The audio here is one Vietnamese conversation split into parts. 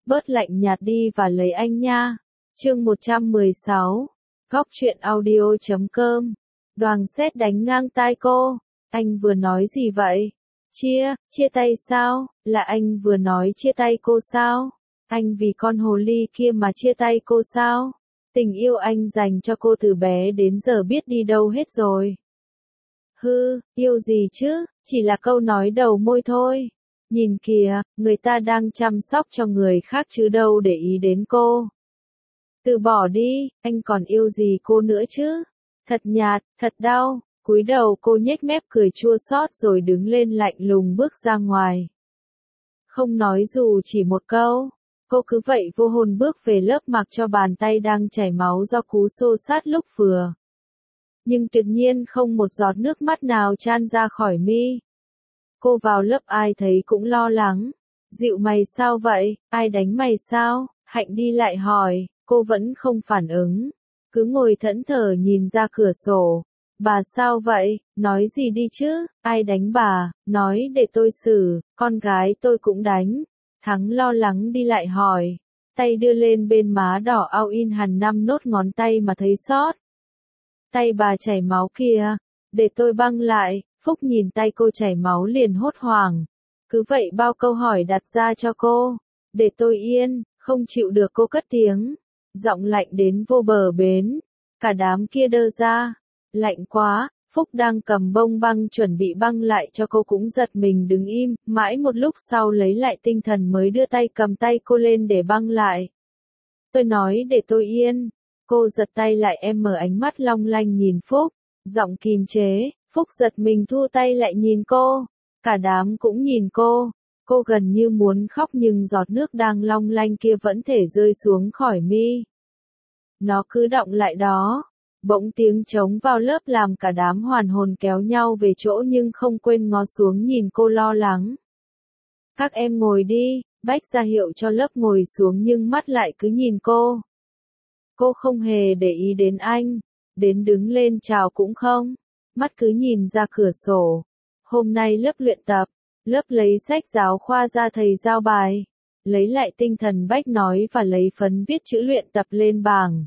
bớt lạnh nhạt đi và lấy anh nha. Chương 116. Góc truyện audio.com. Đoàng sét đánh ngang tai cô. Anh vừa nói gì vậy? Chia tay sao? Là anh vừa nói chia tay cô sao? Anh vì con hồ ly kia mà chia tay cô sao? Tình yêu anh dành cho cô từ bé đến giờ biết đi đâu hết rồi. Yêu gì chứ, chỉ là câu nói đầu môi thôi. Nhìn kìa, người ta đang chăm sóc cho người khác chứ đâu để ý đến cô. Từ bỏ đi, anh còn yêu gì cô nữa chứ? Thật nhạt, thật đau. Cúi đầu cô nhếch mép cười chua xót rồi đứng lên lạnh lùng bước ra ngoài. Không nói dù chỉ một câu, cô cứ vậy vô hồn bước về lớp mặc cho bàn tay đang chảy máu do cú xô xát lúc vừa. Nhưng tuyệt nhiên không một giọt nước mắt nào chan ra khỏi mi. Cô vào lớp ai thấy cũng lo lắng. Dịu mày sao vậy, ai đánh mày sao? Hạnh đi lại hỏi, cô vẫn không phản ứng. Cứ ngồi thẫn thờ nhìn ra cửa sổ. Bà sao vậy, nói gì đi chứ, ai đánh bà, nói để tôi xử, con gái tôi cũng đánh. Thắng lo lắng đi lại hỏi, tay đưa lên bên má đỏ ao in hằn 5 nốt ngón tay mà thấy xót. Tay bà chảy máu kìa, để tôi băng lại. Phúc nhìn tay cô chảy máu liền hốt hoảng. Cứ vậy bao câu hỏi đặt ra cho cô. Để tôi yên, không chịu được cô cất tiếng. Giọng lạnh đến vô bờ bến. Cả đám kia đơ ra. Lạnh quá, Phúc đang cầm bông băng chuẩn bị băng lại cho cô cũng giật mình đứng im. Mãi một lúc sau lấy lại tinh thần mới đưa tay cầm tay cô lên để băng lại. Tôi nói để tôi yên. Cô giật tay lại em mở ánh mắt long lanh nhìn Phúc. Giọng kìm chế. Phúc giật mình thu tay lại nhìn cô. Cả đám cũng nhìn cô. Cô gần như muốn khóc nhưng giọt nước đang long lanh kia vẫn thể rơi xuống khỏi mi. Nó cứ đọng lại đó. Bỗng tiếng trống vào lớp làm cả đám hoàn hồn kéo nhau về chỗ nhưng không quên ngó xuống nhìn cô lo lắng. Các em ngồi đi, Bách ra hiệu cho lớp ngồi xuống nhưng mắt lại cứ nhìn cô. Cô không hề để ý đến anh. Đến đứng lên chào cũng không. Mắt cứ nhìn ra cửa sổ. Hôm nay lớp luyện tập, lớp lấy sách giáo khoa ra thầy giao bài. Lấy lại tinh thần Bách nói và lấy phấn viết chữ luyện tập lên bảng.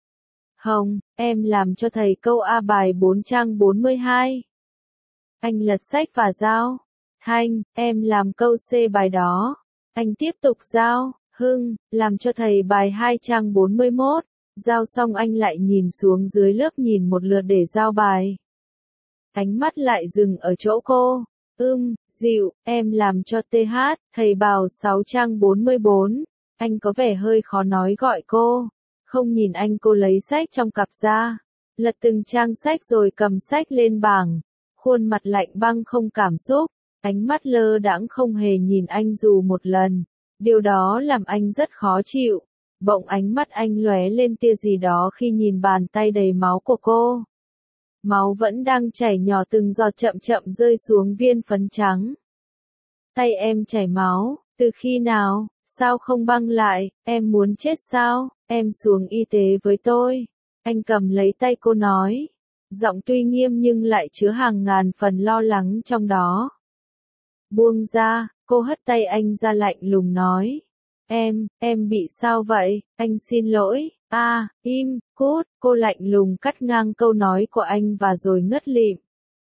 Hồng, em làm cho thầy câu A bài 4 trang 42. Anh lật sách và giao. Thanh, em làm câu C bài đó. Anh tiếp tục giao. Hưng, làm cho thầy bài 2 trang 41. Giao xong anh lại nhìn xuống dưới lớp nhìn một lượt để giao bài. Ánh mắt lại dừng ở chỗ cô. Dịu, em làm cho TH, thầy bảo 6 trang 44. Anh có vẻ hơi khó nói gọi cô. Không nhìn anh cô lấy sách trong cặp ra. Lật từng trang sách rồi cầm sách lên bảng. Khuôn mặt lạnh băng không cảm xúc. Ánh mắt lơ đãng không hề nhìn anh dù một lần. Điều đó làm anh rất khó chịu. Bỗng ánh mắt anh lóe lên tia gì đó khi nhìn bàn tay đầy máu của cô. Máu vẫn đang chảy nhỏ từng giọt chậm chậm rơi xuống viên phấn trắng. Tay em chảy máu, từ khi nào, sao không băng lại, em muốn chết sao, em xuống y tế với tôi. Anh cầm lấy tay cô nói. Giọng tuy nghiêm nhưng lại chứa hàng ngàn phần lo lắng trong đó. Buông ra, cô hất tay anh ra lạnh lùng nói. Em bị sao vậy, anh xin lỗi, im, cút, cô lạnh lùng cắt ngang câu nói của anh và rồi ngất lịm.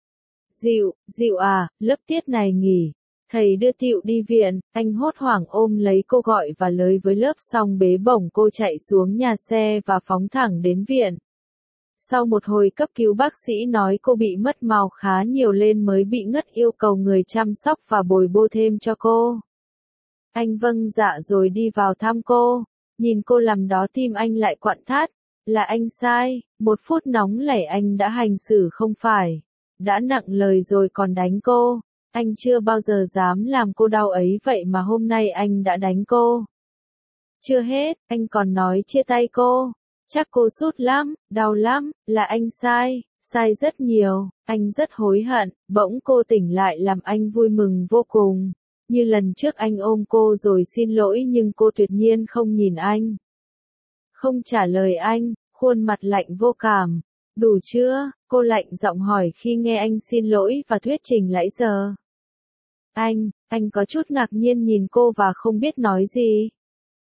Dịu à, lớp tiết này nghỉ, thầy đưa Tiệu đi viện, anh hốt hoảng ôm lấy cô gọi và lời với lớp xong bế bổng cô chạy xuống nhà xe và phóng thẳng đến viện. Sau một hồi cấp cứu bác sĩ nói cô bị mất máu khá nhiều lên mới bị ngất yêu cầu người chăm sóc và bồi bô thêm cho cô. Anh vâng dạ rồi đi vào thăm cô, nhìn cô làm đó tim anh lại quặn thắt, là anh sai, 1 phút nóng nảy anh đã hành xử không phải, đã nặng lời rồi còn đánh cô, anh chưa bao giờ dám làm cô đau ấy vậy mà hôm nay anh đã đánh cô. Chưa hết, anh còn nói chia tay cô, chắc cô sút lắm, đau lắm, là anh sai rất nhiều, anh rất hối hận, bỗng cô tỉnh lại làm anh vui mừng vô cùng. Như lần trước anh ôm cô rồi xin lỗi nhưng cô tuyệt nhiên không nhìn anh. Không trả lời anh, khuôn mặt lạnh vô cảm. Đủ chưa? Cô lạnh giọng hỏi khi nghe anh xin lỗi và thuyết trình nãy giờ. Anh có chút ngạc nhiên nhìn cô và không biết nói gì.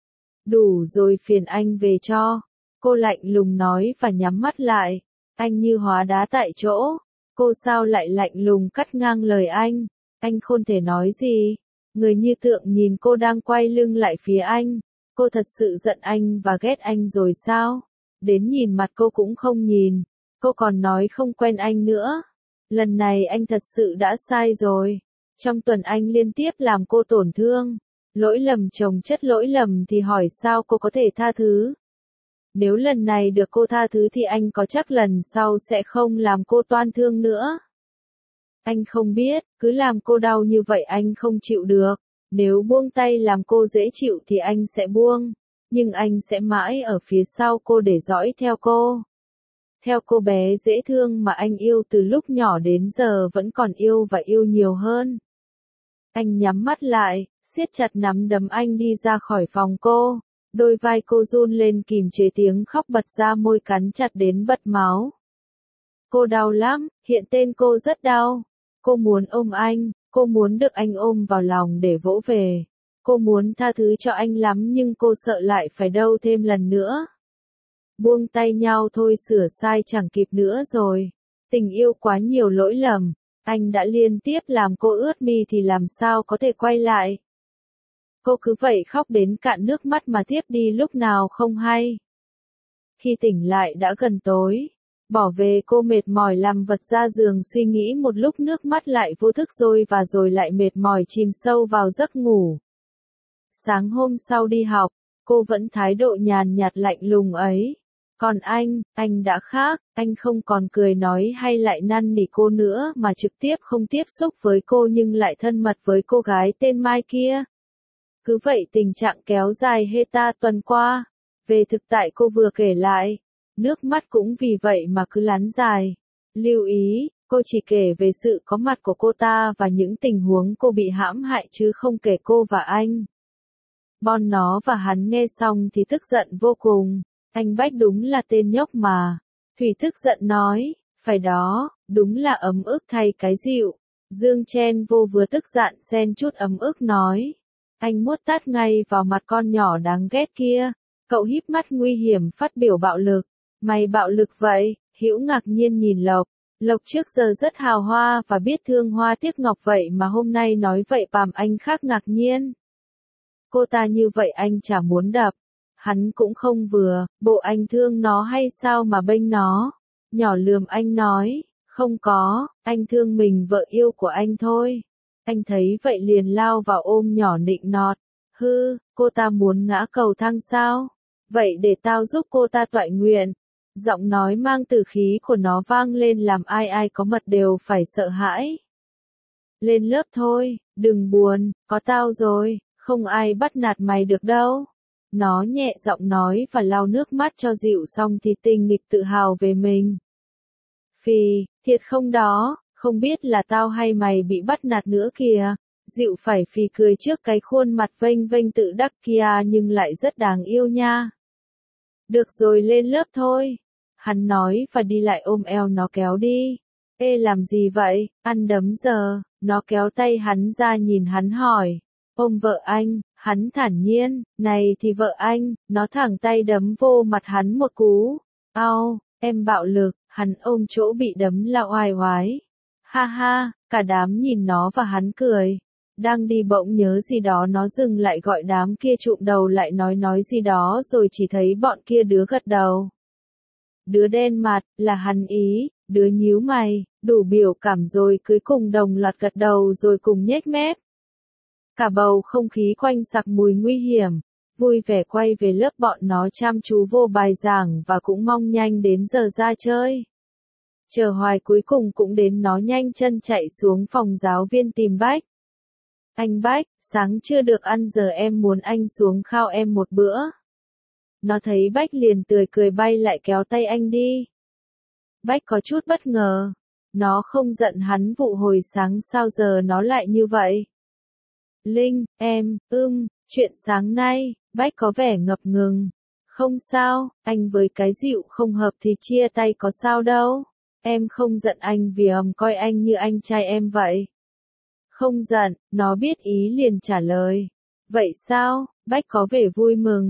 Đủ rồi, phiền anh về cho. Cô lạnh lùng nói và nhắm mắt lại. Anh như hóa đá tại chỗ. Cô sao lại lạnh lùng cắt ngang lời anh? Anh không thể nói gì. Người như tượng nhìn cô đang quay lưng lại phía anh. Cô thật sự giận anh và ghét anh rồi sao? Đến nhìn mặt cô cũng không nhìn. Cô còn nói không quen anh nữa. Lần này anh thật sự đã sai rồi. Trong tuần anh liên tiếp làm cô tổn thương. Lỗi lầm chồng chất lỗi lầm thì hỏi sao cô có thể tha thứ? Nếu lần này được cô tha thứ thì anh có chắc lần sau sẽ không làm cô toan thương nữa? Anh không biết, cứ làm cô đau như vậy anh không chịu được. Nếu buông tay làm cô dễ chịu thì anh sẽ buông. Nhưng anh sẽ mãi ở phía sau cô để dõi theo cô. Theo cô bé dễ thương mà anh yêu từ lúc nhỏ đến giờ vẫn còn yêu và yêu nhiều hơn. Anh nhắm mắt lại, siết chặt nắm đấm anh đi ra khỏi phòng cô. Đôi vai cô run lên kìm chế tiếng khóc bật ra, môi cắn chặt đến bật máu. Cô đau lắm, hiện tên cô rất đau. Cô muốn ôm anh, cô muốn được anh ôm vào lòng để vỗ về. Cô muốn tha thứ cho anh lắm nhưng cô sợ lại phải đau thêm lần nữa. Buông tay nhau thôi, sửa sai chẳng kịp nữa rồi. Tình yêu quá nhiều lỗi lầm. Anh đã liên tiếp làm cô ướt mi thì làm sao có thể quay lại. Cô cứ vậy khóc đến cạn nước mắt mà tiếp đi lúc nào không hay. Khi tỉnh lại đã gần tối. Bỏ về cô mệt mỏi làm vật ra giường suy nghĩ một lúc, nước mắt lại vô thức rồi lại mệt mỏi chìm sâu vào giấc ngủ. Sáng hôm sau đi học, cô vẫn thái độ nhàn nhạt lạnh lùng ấy. Còn anh đã khác, anh không còn cười nói hay lại năn nỉ cô nữa mà trực tiếp không tiếp xúc với cô nhưng lại thân mật với cô gái tên Mai kia. Cứ vậy tình trạng kéo dài hết tuần qua. Về thực tại cô vừa kể lại, nước mắt cũng vì vậy mà cứ lăn dài. Lưu ý, cô chỉ kể về sự có mặt của cô ta và những tình huống cô bị hãm hại chứ không kể cô và anh. Bon nó và hắn nghe xong thì tức giận vô cùng. Anh Bách đúng là tên nhóc mà. Thủy tức giận nói, phải đó, đúng là ấm ức thay cái dịu. Dương chen vô vừa tức giận xen chút ấm ức nói. Anh muốt tát ngay vào mặt con nhỏ đáng ghét kia. Cậu híp mắt nguy hiểm phát biểu bạo lực. Mày bạo lực vậy? Hữu ngạc nhiên nhìn Lộc. Lộc trước giờ rất hào hoa và biết thương hoa tiếc ngọc vậy mà hôm nay nói vậy làm anh khác ngạc nhiên. Cô ta như vậy anh chả muốn đập. Hắn cũng không vừa, bộ anh thương nó hay sao mà bênh nó. Nhỏ lườm anh nói, không có, anh thương mình vợ yêu của anh thôi. Anh thấy vậy liền lao vào ôm nhỏ nịnh nọt. Hư, cô ta muốn ngã cầu thang sao? Vậy để tao giúp cô ta toại nguyện. Giọng nói mang từ khí của nó vang lên làm ai ai có mật đều phải sợ hãi. Lên lớp thôi, đừng buồn, có tao rồi, không ai bắt nạt mày được đâu. Nó nhẹ giọng nói và lau nước mắt cho dịu xong thì tinh nghịch tự hào về mình. Phì, thiệt không đó, không biết là tao hay mày bị bắt nạt nữa kìa. Dịu phải phì cười trước cái khuôn mặt vênh vênh tự đắc kia nhưng lại rất đáng yêu nha. Được rồi, lên lớp thôi. Hắn nói và đi lại ôm eo nó kéo đi. Ê làm gì vậy, ăn đấm giờ. Nó kéo tay hắn ra nhìn hắn hỏi. Ôm vợ anh, hắn thản nhiên, này thì vợ anh, nó thẳng tay đấm vô mặt hắn một cú. Ao, em bạo lực, hắn ôm chỗ bị đấm là oai oái. Ha ha, cả đám nhìn nó và hắn cười. Đang đi bỗng nhớ gì đó nó dừng lại gọi đám kia trụm đầu lại nói gì đó rồi chỉ thấy bọn kia đứa gật đầu. Đứa đen mặt, là hắn ý, đứa nhíu mày, đủ biểu cảm rồi cuối cùng đồng loạt gật đầu rồi cùng nhếch mép. Cả bầu không khí quanh sặc mùi nguy hiểm, vui vẻ quay về lớp bọn nó chăm chú vô bài giảng và cũng mong nhanh đến giờ ra chơi. Chờ hoài cuối cùng cũng đến nó nhanh chân chạy xuống phòng giáo viên tìm Bách. Anh Bách, sáng chưa được ăn giờ em muốn anh xuống khao em một bữa. Nó thấy Bách liền tươi cười bay lại kéo tay anh đi. Bách có chút bất ngờ. Nó không giận hắn vụ hồi sáng sao giờ nó lại như vậy. Linh, em, chuyện sáng nay, Bách có vẻ ngập ngừng. Không sao, anh với cái dịu không hợp thì chia tay có sao đâu. Em không giận anh vì coi anh như anh trai em vậy. Không giận, nó biết ý liền trả lời. Vậy sao, Bách có vẻ vui mừng.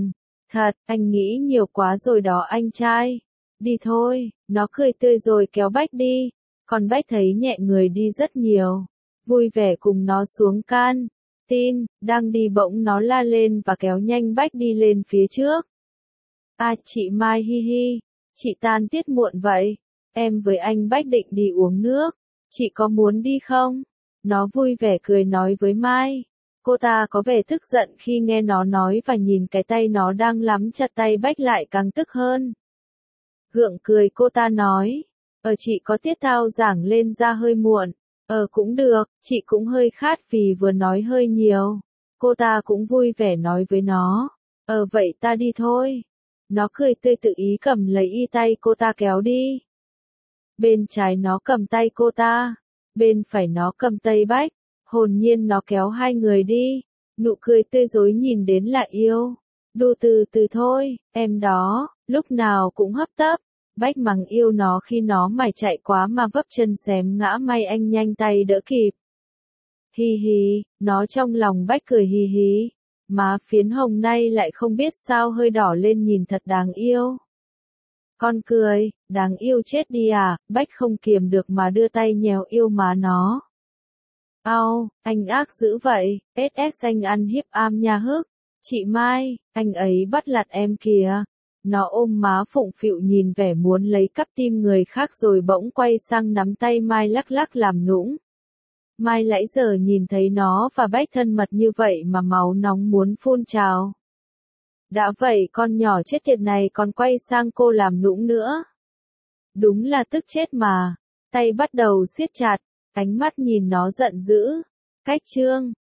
Thật, anh nghĩ nhiều quá rồi đó anh trai. Đi thôi, nó cười tươi rồi kéo Bách đi. Còn Bách thấy nhẹ người đi rất nhiều. Vui vẻ cùng nó xuống can. Tin, đang đi bỗng nó la lên và kéo nhanh Bách đi lên phía trước. À chị Mai hi hi, chị tan tiết muộn vậy. Em với anh Bách định đi uống nước. Chị có muốn đi không? Nó vui vẻ cười nói với Mai. Cô ta có vẻ tức giận khi nghe nó nói và nhìn cái tay nó đang nắm chặt tay Bách lại càng tức hơn. Gượng cười cô ta nói. Chị có tiết thao giảng lên ra hơi muộn. Cũng được, chị cũng hơi khát vì vừa nói hơi nhiều. Cô ta cũng vui vẻ nói với nó. Vậy ta đi thôi. Nó cười tươi tự ý cầm lấy y tay cô ta kéo đi. Bên trái nó cầm tay cô ta. Bên phải nó cầm tay Bách. Hồn nhiên nó kéo hai người đi. Nụ cười tươi rói nhìn đến là yêu. Đu từ từ thôi, em đó, lúc nào cũng hấp tấp. Bách mắng yêu nó khi nó mải chạy quá mà vấp chân xém ngã, may anh nhanh tay đỡ kịp. Hi hi, nó trong lòng Bách cười hi hi. Má phiến hồng nay lại không biết sao hơi đỏ lên nhìn thật đáng yêu. Con cười, đáng yêu chết đi à, Bách không kiềm được mà đưa tay nhéo yêu má nó. Ao, anh ác dữ vậy, SS anh ăn hiếp am nha hức. Chị Mai, anh ấy bắt lạt em kìa. Nó ôm má phụng phịu nhìn vẻ muốn lấy cắp tim người khác rồi bỗng quay sang nắm tay Mai lắc lắc làm nũng. Mai nãy giờ nhìn thấy nó và Bách thân mật như vậy mà máu nóng muốn phun trào. Đã vậy con nhỏ chết tiệt này còn quay sang cô làm nũng nữa. Đúng là tức chết mà. Tay bắt đầu siết chặt, ánh mắt nhìn nó giận dữ. Cách chương